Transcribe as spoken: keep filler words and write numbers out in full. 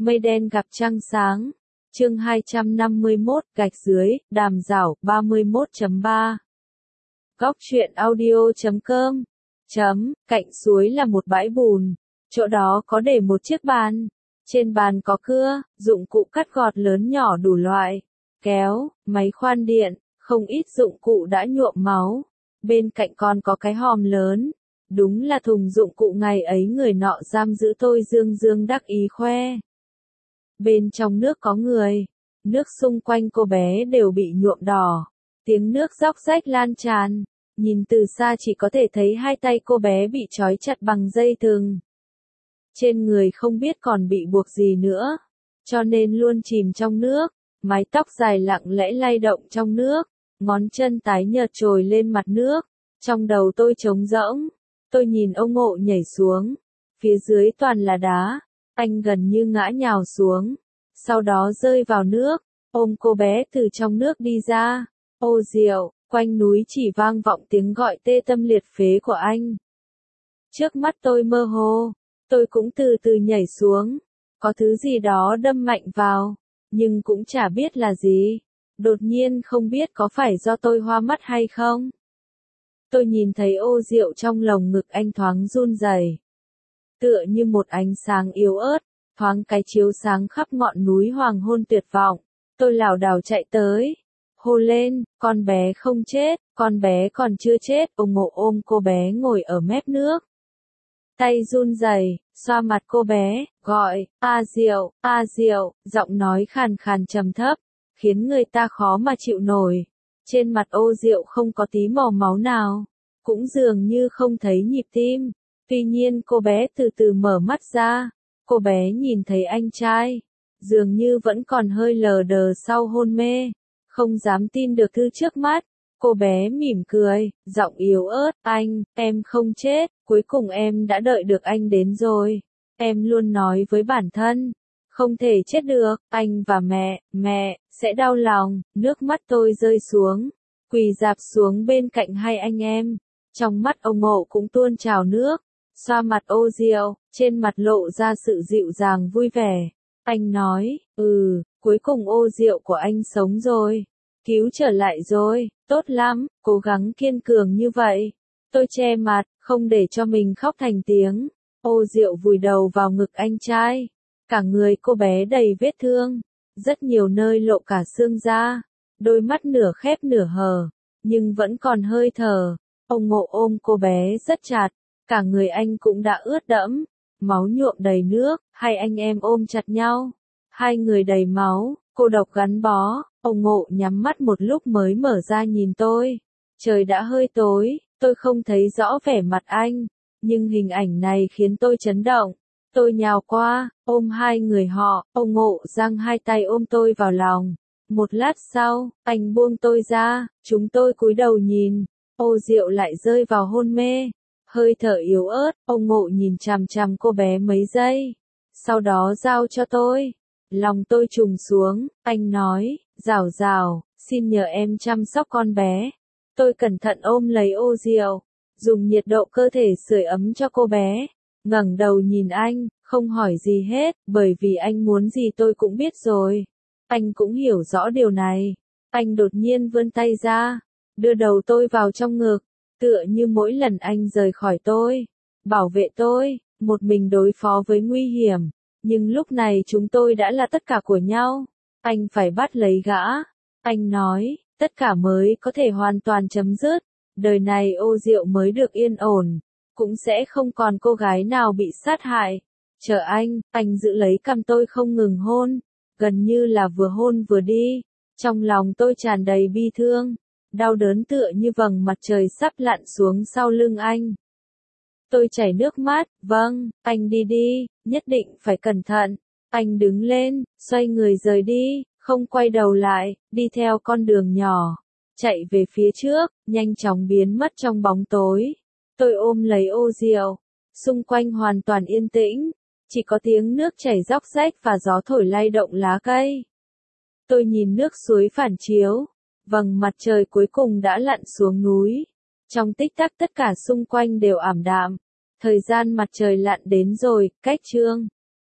Mây đen gặp trăng sáng. Chương hai trăm năm mươi mốt, gạch dưới, đàm rảo, ba mươi mốt chấm ba. Góc truyện audio chấm com. Chấm, cạnh suối là một bãi bùn. Chỗ đó có để một chiếc bàn. Trên bàn có cưa, dụng cụ cắt gọt lớn nhỏ đủ loại. Kéo, máy khoan điện, không ít dụng cụ đã nhuộm máu. Bên cạnh còn có cái hòm lớn. Đúng là thùng dụng cụ ngày ấy người nọ giam giữ tôi dương dương đắc ý khoe. Bên trong nước có người. Nước xung quanh cô bé đều bị nhuộm đỏ. Tiếng nước róc rách lan tràn. Nhìn từ xa chỉ có thể thấy hai tay cô bé bị trói chặt bằng dây thừng. Trên người không biết còn bị buộc gì nữa. Cho nên luôn chìm trong nước. Mái tóc dài lặng lẽ lay động trong nước. Ngón chân tái nhợt trồi lên mặt nước. Trong đầu tôi trống rỗng. Tôi nhìn ông Ngộ nhảy xuống. Phía dưới toàn là đá. Anh gần như ngã nhào xuống. Sau đó rơi vào nước. Ôm cô bé từ trong nước đi ra. Ô Diệu, quanh núi chỉ vang vọng tiếng gọi tê tâm liệt phế của anh. Trước mắt tôi mơ hồ. Tôi cũng từ từ nhảy xuống. Có thứ gì đó đâm mạnh vào. Nhưng cũng chả biết là gì. Đột nhiên không biết có phải do tôi hoa mắt hay không. Tôi nhìn thấy Ô Diệu trong lồng ngực anh thoáng run rẩy. Tựa như một ánh sáng yếu ớt, thoáng cái chiếu sáng khắp ngọn núi hoàng hôn tuyệt vọng. Tôi lảo đảo chạy tới. Hô lên, con bé không chết, con bé còn chưa chết. Ông Ngộ ôm cô bé ngồi ở mép nước. Tay run rẩy, xoa mặt cô bé, gọi, A Diệu, A Diệu, giọng nói khàn khàn trầm thấp, khiến người ta khó mà chịu nổi. Trên mặt Ô Diệu không có tí màu máu nào, cũng dường như không thấy nhịp tim. Tuy nhiên cô bé từ từ mở mắt ra, cô bé nhìn thấy anh trai, dường như vẫn còn hơi lờ đờ sau hôn mê, không dám tin được thứ trước mắt. Cô bé mỉm cười, giọng yếu ớt, anh, em không chết, cuối cùng em đã đợi được anh đến rồi. Em luôn nói với bản thân, không thể chết được, anh và mẹ, mẹ, sẽ đau lòng. Nước mắt tôi rơi xuống, quỳ rạp xuống bên cạnh hai anh em. Trong mắt ông Ngộ cũng tuôn trào nước, xoa mặt Ô Diệu, trên mặt lộ ra sự dịu dàng vui vẻ. Anh nói, ừ, cuối cùng Ô Diệu của anh sống rồi. Cứu trở lại rồi, tốt lắm, cố gắng kiên cường như vậy. Tôi che mặt, không để cho mình khóc thành tiếng. Ô Diệu vùi đầu vào ngực anh trai. Cả người cô bé đầy vết thương. Rất nhiều nơi lộ cả xương da. Đôi mắt nửa khép nửa hờ. Nhưng vẫn còn hơi thở. Ông Ngộ ôm cô bé rất chặt. Cả người anh cũng đã ướt đẫm. Máu nhuộm đầy nước. Hai anh em ôm chặt nhau. Hai người đầy máu. Cô độc gắn bó. Ông Ngộ nhắm mắt một lúc mới mở ra nhìn tôi. Trời đã hơi tối, tôi không thấy rõ vẻ mặt anh, nhưng hình ảnh này khiến tôi chấn động. Tôi nhào qua, ôm hai người họ, ông Ngộ giang hai tay ôm tôi vào lòng. Một lát sau, anh buông tôi ra, chúng tôi cúi đầu nhìn, Ô Diệu lại rơi vào hôn mê. Hơi thở yếu ớt, ông Ngộ nhìn chằm chằm cô bé mấy giây. Sau đó giao cho tôi. Lòng tôi trùng xuống, anh nói, Rào Rào, xin nhờ em chăm sóc con bé. Tôi cẩn thận ôm lấy Ô Diệu, dùng nhiệt độ cơ thể sưởi ấm cho cô bé. Ngẩng đầu nhìn anh, không hỏi gì hết, bởi vì anh muốn gì tôi cũng biết rồi. Anh cũng hiểu rõ điều này. Anh đột nhiên vươn tay ra, đưa đầu tôi vào trong ngực, tựa như mỗi lần anh rời khỏi tôi, bảo vệ tôi, một mình đối phó với nguy hiểm. Nhưng lúc này chúng tôi đã là tất cả của nhau. Anh phải bắt lấy gã. Anh nói, tất cả mới có thể hoàn toàn chấm dứt. Đời này Ô Diệu mới được yên ổn. Cũng sẽ không còn cô gái nào bị sát hại. Chờ anh, anh giữ lấy cằm tôi không ngừng hôn. Gần như là vừa hôn vừa đi. Trong lòng tôi tràn đầy bi thương. Đau đớn tựa như vầng mặt trời sắp lặn xuống sau lưng anh. Tôi chảy nước mắt, vâng, anh đi đi, nhất định phải cẩn thận. Anh đứng lên, xoay người rời đi, không quay đầu lại, đi theo con đường nhỏ, chạy về phía trước, nhanh chóng biến mất trong bóng tối. Tôi ôm lấy Ô Diệu, xung quanh hoàn toàn yên tĩnh, chỉ có tiếng nước chảy róc rách và gió thổi lay động lá cây. Tôi nhìn nước suối phản chiếu, vầng mặt trời cuối cùng đã lặn xuống núi. Trong tích tắc tất cả xung quanh đều ảm đạm. Thời gian mặt trời lặn đến rồi, cách chương.